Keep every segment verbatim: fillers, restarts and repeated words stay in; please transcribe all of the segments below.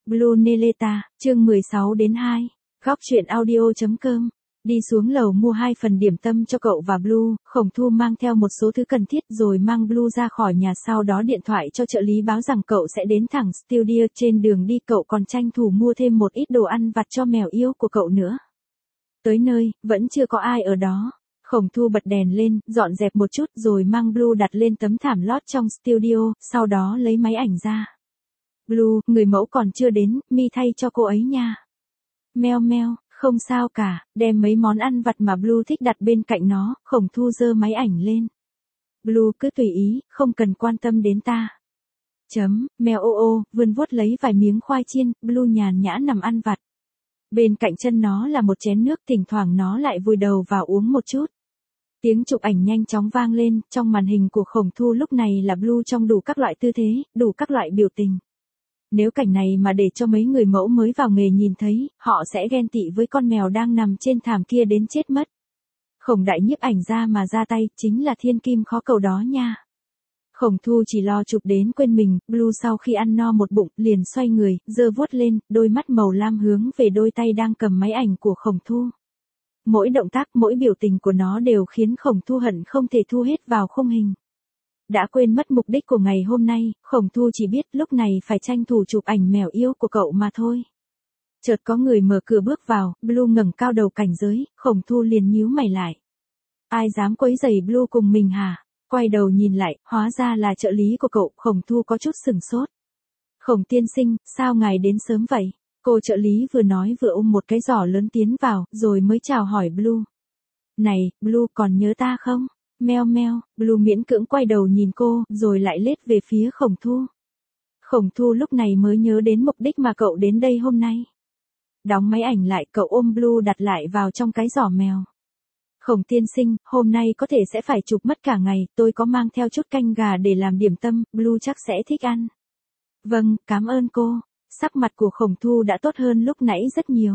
Blue Neleta, chương mười sáu đến hai. Góc truyện audio.com. Đi xuống lầu mua hai phần điểm tâm cho cậu và Blue, Khổng Thu mang theo một số thứ cần thiết rồi mang Blue ra khỏi nhà, sau đó điện thoại cho trợ lý báo rằng cậu sẽ đến thẳng studio. Trên đường đi cậu còn tranh thủ mua thêm một ít đồ ăn vặt cho mèo yêu của cậu nữa. Tới nơi, vẫn chưa có ai ở đó. Khổng Thu bật đèn lên, dọn dẹp một chút rồi mang Blue đặt lên tấm thảm lót trong studio, sau đó lấy máy ảnh ra. Blue, người mẫu còn chưa đến, mi thay cho cô ấy nha. Meo meo, không sao cả, đem mấy món ăn vặt mà Blue thích đặt bên cạnh nó. Khổng Thu giơ máy ảnh lên. Blue cứ tùy ý, không cần quan tâm đến ta. Chấm, mèo ô ô, vươn vuốt lấy vài miếng khoai chiên. Blue nhàn nhã nằm ăn vặt. Bên cạnh chân nó là một chén nước, thỉnh thoảng nó lại vùi đầu vào uống một chút. Tiếng chụp ảnh nhanh chóng vang lên, trong màn hình của Khổng Thu lúc này là Blue trong đủ các loại tư thế, đủ các loại biểu tình. Nếu cảnh này mà để cho mấy người mẫu mới vào nghề nhìn thấy, họ sẽ ghen tị với con mèo đang nằm trên thảm kia đến chết mất. Khổng đại nhiếp ảnh ra mà ra tay, chính là thiên kim khó cầu đó nha. Khổng Thu chỉ lo chụp đến quên mình. Blue sau khi ăn no một bụng, liền xoay người, giơ vuốt lên, đôi mắt màu lam hướng về đôi tay đang cầm máy ảnh của Khổng Thu. Mỗi động tác, mỗi biểu tình của nó đều khiến Khổng Thu hận không thể thu hết vào khung hình. Đã quên mất mục đích của ngày hôm nay, Khổng Thu chỉ biết lúc này phải tranh thủ chụp ảnh mèo yêu của cậu mà thôi. Chợt có người mở cửa bước vào, Blue ngẩng cao đầu cảnh giới, Khổng Thu liền nhíu mày lại. Ai dám quấy rầy Blue cùng mình hả? Quay đầu nhìn lại, hóa ra là trợ lý của cậu. Khổng Thu có chút sửng sốt. Khổng tiên sinh, sao ngài đến sớm vậy? Cô trợ lý vừa nói vừa ôm một cái giỏ lớn tiến vào, rồi mới chào hỏi Blue. Này, Blue còn nhớ ta không? Meo meo, Blue miễn cưỡng quay đầu nhìn cô, rồi lại lết về phía Khổng Thu. Khổng Thu lúc này mới nhớ đến mục đích mà cậu đến đây hôm nay. Đóng máy ảnh lại, cậu ôm Blue đặt lại vào trong cái giỏ mèo. Khổng tiên sinh, hôm nay có thể sẽ phải chụp mất cả ngày, tôi có mang theo chút canh gà để làm điểm tâm, Blue chắc sẽ thích ăn. Vâng, cảm ơn cô. Sắc mặt của Khổng Thu đã tốt hơn lúc nãy rất nhiều.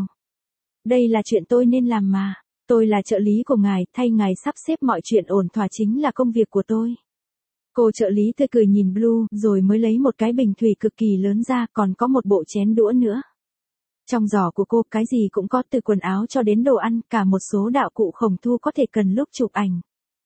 Đây là chuyện tôi nên làm mà. Tôi là trợ lý của ngài, thay ngài sắp xếp mọi chuyện ổn thỏa chính là công việc của tôi. Cô trợ lý tươi cười nhìn Blue, rồi mới lấy một cái bình thủy cực kỳ lớn ra, còn có một bộ chén đũa nữa. Trong giỏ của cô, cái gì cũng có, từ quần áo cho đến đồ ăn, cả một số đạo cụ Khổng Thu có thể cần lúc chụp ảnh.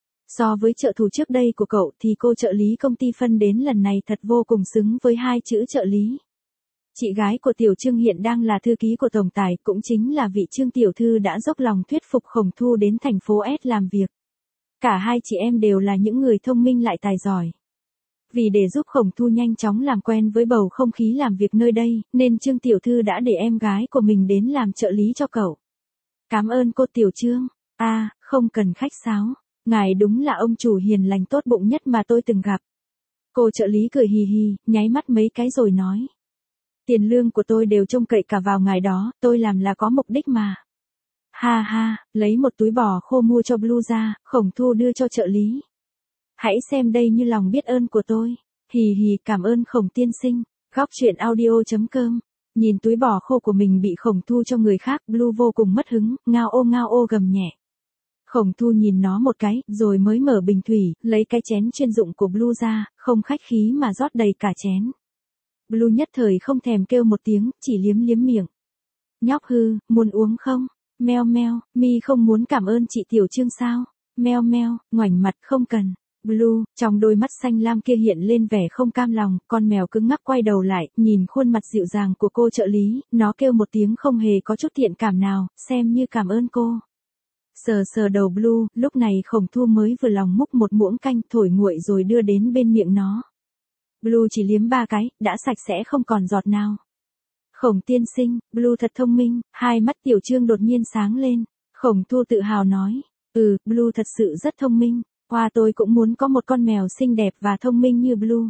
So với trợ thủ trước đây của cậu thì cô trợ lý công ty phân đến lần này thật vô cùng xứng với hai chữ trợ lý. Chị gái của Tiểu Trương hiện đang là thư ký của tổng tài, cũng chính là vị Trương tiểu thư đã dốc lòng thuyết phục Khổng Thu đến thành phố S làm việc. Cả hai chị em đều là những người thông minh lại tài giỏi. Vì để giúp Khổng Thu nhanh chóng làm quen với bầu không khí làm việc nơi đây, nên Trương tiểu thư đã để em gái của mình đến làm trợ lý cho cậu. Cảm ơn cô Tiểu Trương. À, không cần khách sáo. Ngài đúng là ông chủ hiền lành tốt bụng nhất mà tôi từng gặp. Cô trợ lý cười hì hì, nháy mắt mấy cái rồi nói. Tiền lương của tôi đều trông cậy cả vào ngài đó, tôi làm là có mục đích mà. Ha ha, lấy một túi bò khô mua cho Blue ra, Khổng Thu đưa cho trợ lý. Hãy xem đây như lòng biết ơn của tôi. Hì hì, cảm ơn Khổng tiên sinh. Góc truyện audio.com. Nhìn túi bò khô của mình bị Khổng Thu cho người khác, Blue vô cùng mất hứng, ngao ô ngao ô gầm nhẹ. Khổng Thu nhìn nó một cái, rồi mới mở bình thủy, lấy cái chén chuyên dụng của Blue ra, không khách khí mà rót đầy cả chén. Blue nhất thời không thèm kêu một tiếng, chỉ liếm liếm miệng. Nhóc hư, muốn uống không? Meo meo, mi không muốn cảm ơn chị Tiểu Trương sao? Meo meo, ngoảnh mặt không cần. Blue, trong đôi mắt xanh lam kia hiện lên vẻ không cam lòng, con mèo cứng ngắc quay đầu lại, nhìn khuôn mặt dịu dàng của cô trợ lý, nó kêu một tiếng không hề có chút thiện cảm nào, xem như cảm ơn cô. Sờ sờ đầu Blue, lúc này Khổng Thu mới vừa lòng múc một muỗng canh thổi nguội rồi đưa đến bên miệng nó. Blue chỉ liếm ba cái, đã sạch sẽ không còn giọt nào. Khổng tiên sinh, Blue thật thông minh. Hai mắt Tiểu Trương đột nhiên sáng lên. Khổng Thu tự hào nói. Ừ, Blue thật sự rất thông minh. Hoa tôi cũng muốn có một con mèo xinh đẹp và thông minh như Blue.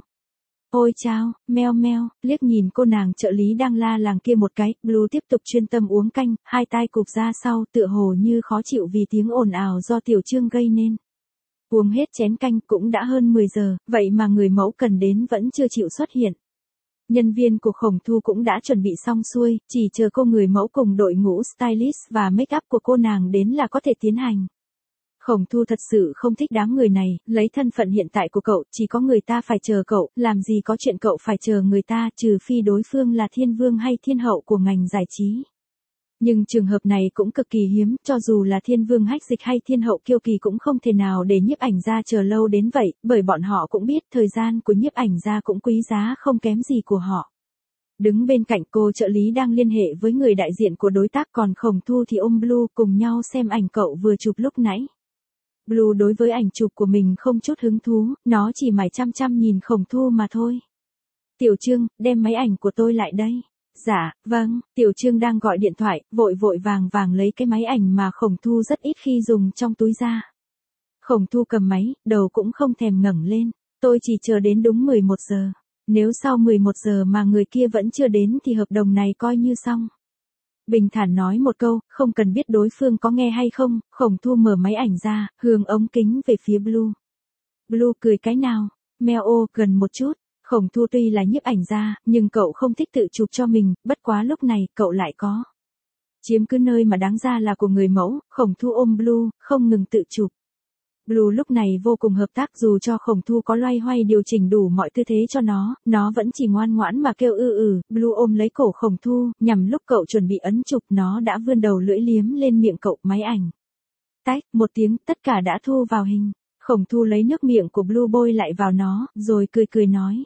Ôi chao, meo meo, liếc nhìn cô nàng trợ lý đang la làng kia một cái, Blue tiếp tục chuyên tâm uống canh, hai tai cụp ra sau, tựa hồ như khó chịu vì tiếng ồn ào do Tiểu Trương gây nên. Uống hết chén canh cũng đã hơn mười giờ, vậy mà người mẫu cần đến vẫn chưa chịu xuất hiện. Nhân viên của Khổng Thu cũng đã chuẩn bị xong xuôi, chỉ chờ cô người mẫu cùng đội ngũ stylist và make up của cô nàng đến là có thể tiến hành. Khổng Thu thật sự không thích đám người này, lấy thân phận hiện tại của cậu, chỉ có người ta phải chờ cậu, làm gì có chuyện cậu phải chờ người ta, trừ phi đối phương là thiên vương hay thiên hậu của ngành giải trí. Nhưng trường hợp này cũng cực kỳ hiếm, cho dù là thiên vương hách dịch hay thiên hậu kiêu kỳ cũng không thể nào để nhiếp ảnh gia chờ lâu đến vậy, bởi bọn họ cũng biết thời gian của nhiếp ảnh gia cũng quý giá không kém gì của họ. Đứng bên cạnh cô trợ lý đang liên hệ với người đại diện của đối tác, còn Khổng Thu thì ôm Blue cùng nhau xem ảnh cậu vừa chụp lúc nãy. Blue đối với ảnh chụp của mình không chút hứng thú, nó chỉ mải chăm chăm nhìn Khổng Thu mà thôi. Tiểu Trương, đem máy ảnh của tôi lại đây. Dạ, vâng, Tiểu Trương đang gọi điện thoại, vội vội vàng vàng lấy cái máy ảnh mà Khổng Thu rất ít khi dùng trong túi ra. Khổng Thu cầm máy, đầu cũng không thèm ngẩng lên, tôi chỉ chờ đến đúng mười một giờ. Nếu sau mười một giờ mà người kia vẫn chưa đến thì hợp đồng này coi như xong. Bình thản nói một câu, không cần biết đối phương có nghe hay không, Khổng Thu mở máy ảnh ra, hướng ống kính về phía Blue. Blue cười cái nào, meo ô, gần một chút. Khổng Thu tuy là nhiếp ảnh gia, nhưng cậu không thích tự chụp cho mình, bất quá lúc này, cậu lại có. Chiếm cứ nơi mà đáng ra là của người mẫu, Khổng Thu ôm Blue, không ngừng tự chụp. Blue lúc này vô cùng hợp tác, dù cho Khổng Thu có loay hoay điều chỉnh đủ mọi tư thế cho nó, nó vẫn chỉ ngoan ngoãn mà kêu ư ừ. Blue ôm lấy cổ Khổng Thu, nhằm lúc cậu chuẩn bị ấn chụp nó đã vươn đầu lưỡi liếm lên miệng cậu, máy ảnh. Tách, một tiếng, tất cả đã thu vào hình. Khổng Thu lấy nước miệng của Blue bôi lại vào nó, rồi cười cười nói.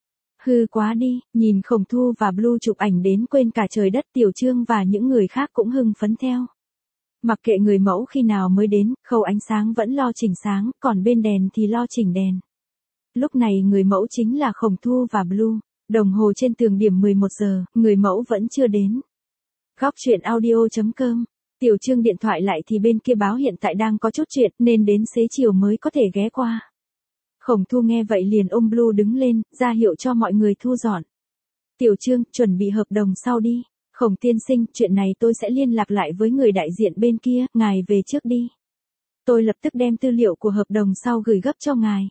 Hư quá đi, nhìn Khổng Thu và Blue chụp ảnh đến quên cả trời đất, Tiểu Trương và những người khác cũng hưng phấn theo. Mặc kệ người mẫu khi nào mới đến, khâu ánh sáng vẫn lo chỉnh sáng, còn bên đèn thì lo chỉnh đèn. Lúc này người mẫu chính là Khổng Thu và Blue. Đồng hồ trên tường điểm mười một giờ, người mẫu vẫn chưa đến. Góc truyện audio chấm com. Tiểu Trương điện thoại lại thì bên kia báo hiện tại đang có chút chuyện nên đến xế chiều mới có thể ghé qua. Khổng Thu nghe vậy liền ôm Blue đứng lên, ra hiệu cho mọi người thu dọn. Tiểu Trương, chuẩn bị hợp đồng sau đi. Khổng tiên sinh, chuyện này tôi sẽ liên lạc lại với người đại diện bên kia, ngài về trước đi. Tôi lập tức đem tư liệu của hợp đồng sau gửi gấp cho ngài.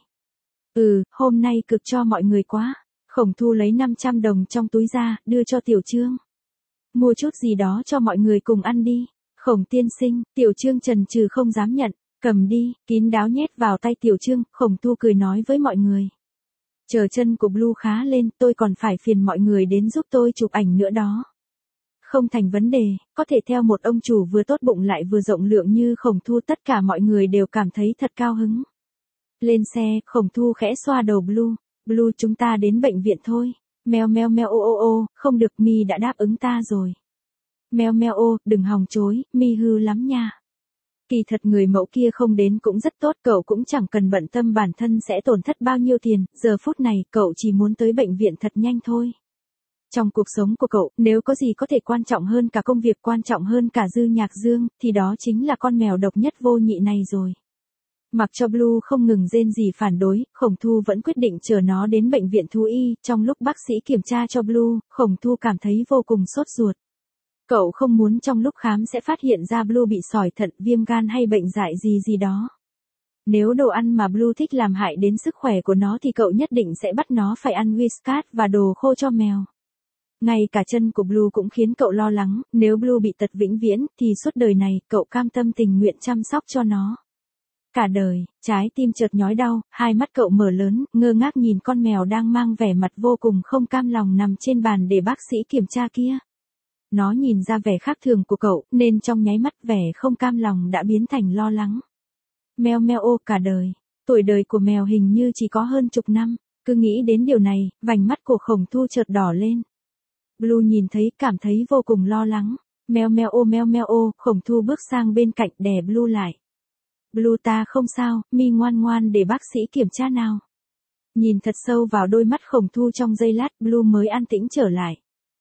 Ừ, hôm nay cực cho mọi người quá. Khổng Thu lấy năm trăm đồng trong túi ra, đưa cho Tiểu Trương. Mua chút gì đó cho mọi người cùng ăn đi. Khổng tiên sinh, Tiểu Trương chần chừ không dám nhận. Cầm đi, kín đáo nhét vào tay Tiểu Trương, Khổng Thu cười nói với mọi người. Chờ chân của Blue khá lên, tôi còn phải phiền mọi người đến giúp tôi chụp ảnh nữa đó. Không thành vấn đề, có thể theo một ông chủ vừa tốt bụng lại vừa rộng lượng như Khổng Thu, tất cả mọi người đều cảm thấy thật cao hứng. Lên xe, Khổng Thu khẽ xoa đầu Blue. Blue, chúng ta đến bệnh viện thôi. Meo meo meo ô ô ô, không được, Mi đã đáp ứng ta rồi. Meo meo ô, đừng hòng chối, Mi hư lắm nha. Kỳ thật người mẫu kia không đến cũng rất tốt, cậu cũng chẳng cần bận tâm bản thân sẽ tổn thất bao nhiêu tiền, giờ phút này cậu chỉ muốn tới bệnh viện thật nhanh thôi. Trong cuộc sống của cậu, nếu có gì có thể quan trọng hơn cả công việc, quan trọng hơn cả Dư Nhạc Dương, thì đó chính là con mèo độc nhất vô nhị này rồi. Mặc cho Blue không ngừng rên rỉ phản đối, Khổng Thu vẫn quyết định chở nó đến bệnh viện thú y. Trong lúc bác sĩ kiểm tra cho Blue, Khổng Thu cảm thấy vô cùng sốt ruột. Cậu không muốn trong lúc khám sẽ phát hiện ra Blue bị sỏi thận, viêm gan hay bệnh dại gì gì đó. Nếu đồ ăn mà Blue thích làm hại đến sức khỏe của nó thì cậu nhất định sẽ bắt nó phải ăn Whiskas và đồ khô cho mèo. Ngay cả chân của Blue cũng khiến cậu lo lắng, nếu Blue bị tật vĩnh viễn, thì suốt đời này, cậu cam tâm tình nguyện chăm sóc cho nó. Cả đời, trái tim chợt nhói đau, hai mắt cậu mở lớn, ngơ ngác nhìn con mèo đang mang vẻ mặt vô cùng không cam lòng nằm trên bàn để bác sĩ kiểm tra kia. Nó nhìn ra vẻ khác thường của cậu, nên trong nháy mắt vẻ không cam lòng đã biến thành lo lắng. Meo meo ô, cả đời. Tuổi đời của mèo hình như chỉ có hơn chục năm, cứ nghĩ đến điều này, vành mắt của Khổng Thu chợt đỏ lên. Blue nhìn thấy, cảm thấy vô cùng lo lắng. Meo meo ô meo meo ô, Khổng Thu bước sang bên cạnh đè Blue lại. Blue, ta không sao, Mi ngoan ngoan để bác sĩ kiểm tra nào. Nhìn thật sâu vào đôi mắt Khổng Thu trong giây lát, Blue mới an tĩnh trở lại.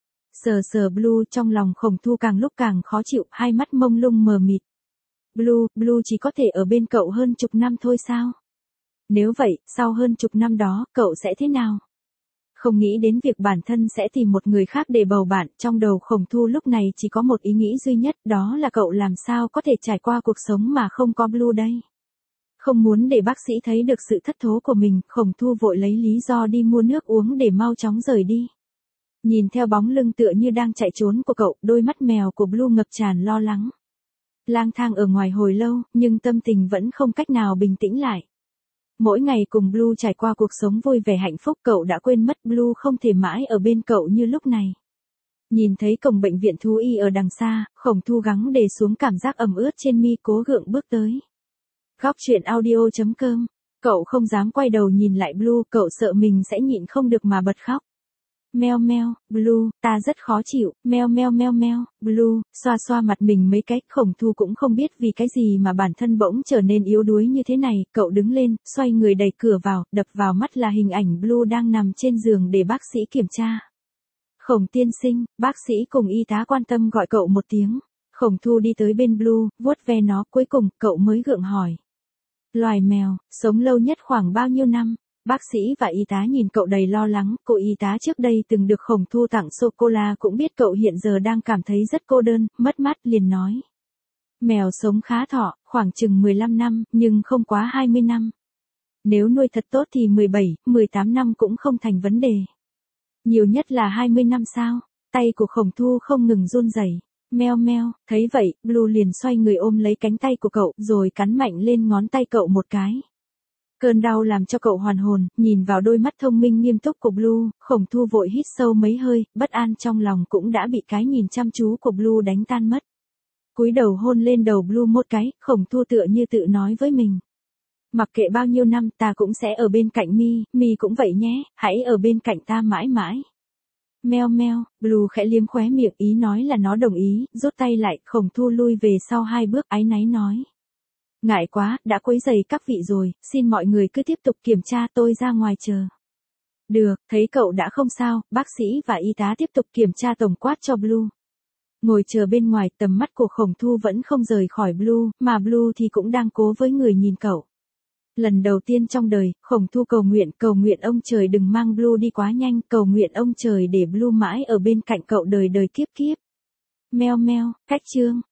Sờ sờ Blue, trong lòng Khổng Thu càng lúc càng khó chịu, hai mắt mông lung mờ mịt. Blue, Blue chỉ có thể ở bên cậu hơn chục năm thôi sao? Nếu vậy, sau hơn chục năm đó, cậu sẽ thế nào? Không nghĩ đến việc bản thân sẽ tìm một người khác để bầu bạn, trong đầu Khổng Thu lúc này chỉ có một ý nghĩ duy nhất, đó là cậu làm sao có thể trải qua cuộc sống mà không có Blue đây. Không muốn để bác sĩ thấy được sự thất thố của mình, Khổng Thu vội lấy lý do đi mua nước uống để mau chóng rời đi. Nhìn theo bóng lưng tựa như đang chạy trốn của cậu, đôi mắt mèo của Blue ngập tràn lo lắng. Lang thang ở ngoài hồi lâu, nhưng tâm tình vẫn không cách nào bình tĩnh lại. Mỗi ngày cùng Blue trải qua cuộc sống vui vẻ hạnh phúc, cậu đã quên mất Blue không thể mãi ở bên cậu như lúc này. Nhìn thấy cổng bệnh viện thú y ở đằng xa, Khổng Thu gắng đè xuống cảm giác ẩm ướt trên mi, cố gượng bước tới. Góc truyện audio chấm com. Cậu không dám quay đầu nhìn lại Blue, cậu sợ mình sẽ nhịn không được mà bật khóc. Meo meo, Blue, ta rất khó chịu, meo meo meo meo, Blue, xoa xoa mặt mình mấy cái, Khổng Thu cũng không biết vì cái gì mà bản thân bỗng trở nên yếu đuối như thế này, cậu đứng lên, xoay người đẩy cửa vào, đập vào mắt là hình ảnh Blue đang nằm trên giường để bác sĩ kiểm tra. Khổng tiên sinh, bác sĩ cùng y tá quan tâm gọi cậu một tiếng. Khổng Thu đi tới bên Blue, vuốt ve nó, cuối cùng, cậu mới gượng hỏi. Loài mèo, sống lâu nhất khoảng bao nhiêu năm? Bác sĩ và y tá nhìn cậu đầy lo lắng, cô y tá trước đây từng được Khổng Thu tặng sô-cô-la cũng biết cậu hiện giờ đang cảm thấy rất cô đơn, mất mát liền nói. Mèo sống khá thọ, khoảng chừng mười lăm năm, nhưng không quá hai mươi năm. Nếu nuôi thật tốt thì mười bảy, mười tám năm cũng không thành vấn đề. Nhiều nhất là hai mươi năm sao? Tay của Khổng Thu không ngừng run rẩy. Meo meo, thấy vậy, Blue liền xoay người ôm lấy cánh tay của cậu, rồi cắn mạnh lên ngón tay cậu một cái. Cơn đau làm cho cậu hoàn hồn, nhìn vào đôi mắt thông minh nghiêm túc của Blue, Khổng Thu vội hít sâu mấy hơi, bất an trong lòng cũng đã bị cái nhìn chăm chú của Blue đánh tan mất. Cúi đầu hôn lên đầu Blue một cái, Khổng Thu tựa như tự nói với mình. Mặc kệ bao nhiêu năm ta cũng sẽ ở bên cạnh mi, mi cũng vậy nhé, hãy ở bên cạnh ta mãi mãi. Meo meo, Blue khẽ liếm khóe miệng, ý nói là nó đồng ý, rút tay lại, Khổng Thu lui về sau hai bước, áy náy nói. Ngại quá, đã quấy rầy các vị rồi, xin mọi người cứ tiếp tục kiểm tra, tôi ra ngoài chờ. Được, thấy cậu đã không sao, bác sĩ và y tá tiếp tục kiểm tra tổng quát cho Blue. Ngồi chờ bên ngoài, tầm mắt của Khổng Thu vẫn không rời khỏi Blue, mà Blue thì cũng đang cố với người nhìn cậu. Lần đầu tiên trong đời, Khổng Thu cầu nguyện, cầu nguyện ông trời đừng mang Blue đi quá nhanh, cầu nguyện ông trời để Blue mãi ở bên cạnh cậu đời đời kiếp kiếp. Meo meo, cách chương.